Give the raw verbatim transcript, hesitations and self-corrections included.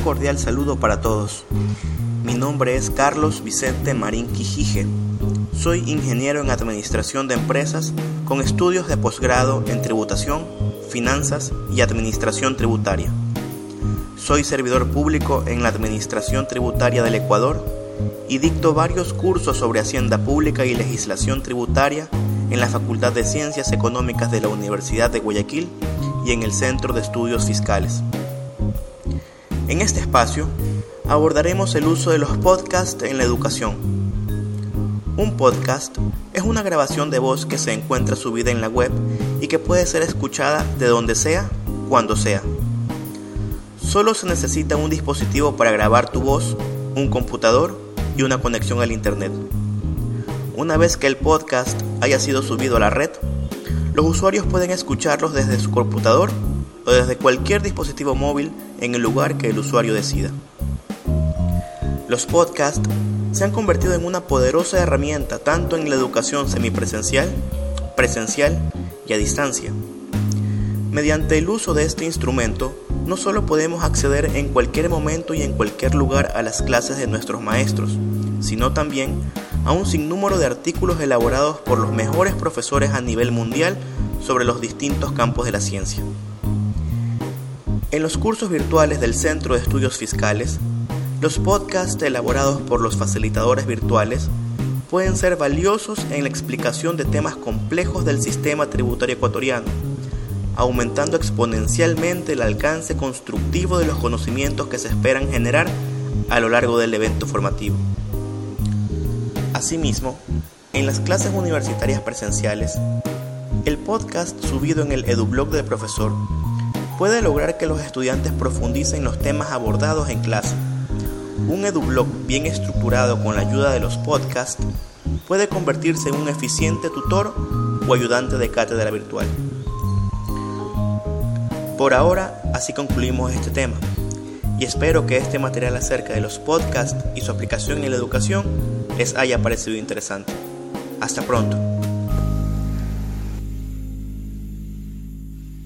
cordial saludo para todos. Mi nombre es Carlos Vicente Marín Quijije. Soy ingeniero en Administración de Empresas con estudios de posgrado en Tributación, Finanzas y Administración Tributaria. Soy servidor público en la Administración Tributaria del Ecuador y dicto varios cursos sobre Hacienda Pública y Legislación Tributaria en la Facultad de Ciencias Económicas de la Universidad de Guayaquil y en el Centro de Estudios Fiscales. En este espacio abordaremos el uso de los podcasts en la educación. Un podcast es una grabación de voz que se encuentra subida en la web y que puede ser escuchada de donde sea, cuando sea. Solo se necesita un dispositivo para grabar tu voz, un computador y una conexión al internet. Una vez que el podcast haya sido subido a la red, los usuarios pueden escucharlos desde su computador o desde cualquier dispositivo móvil en el lugar que el usuario decida. Los podcasts se han convertido en una poderosa herramienta tanto en la educación semipresencial, presencial y a distancia. Mediante el uso de este instrumento, no solo podemos acceder en cualquier momento y en cualquier lugar a las clases de nuestros maestros, sino también a un sinnúmero de artículos elaborados por los mejores profesores a nivel mundial sobre los distintos campos de la ciencia. En los cursos virtuales del Centro de Estudios Fiscales, los podcasts elaborados por los facilitadores virtuales pueden ser valiosos en la explicación de temas complejos del sistema tributario ecuatoriano, aumentando exponencialmente el alcance constructivo de los conocimientos que se esperan generar a lo largo del evento formativo. Asimismo, en las clases universitarias presenciales, el podcast subido en el EduBlog del profesor puede lograr que los estudiantes profundicen los temas abordados en clase. Un EduBlog bien estructurado con la ayuda de los podcasts puede convertirse en un eficiente tutor o ayudante de cátedra virtual. Por ahora, así concluimos este tema, y espero que este material acerca de los podcasts y su aplicación en la educación les haya parecido interesante. Hasta pronto.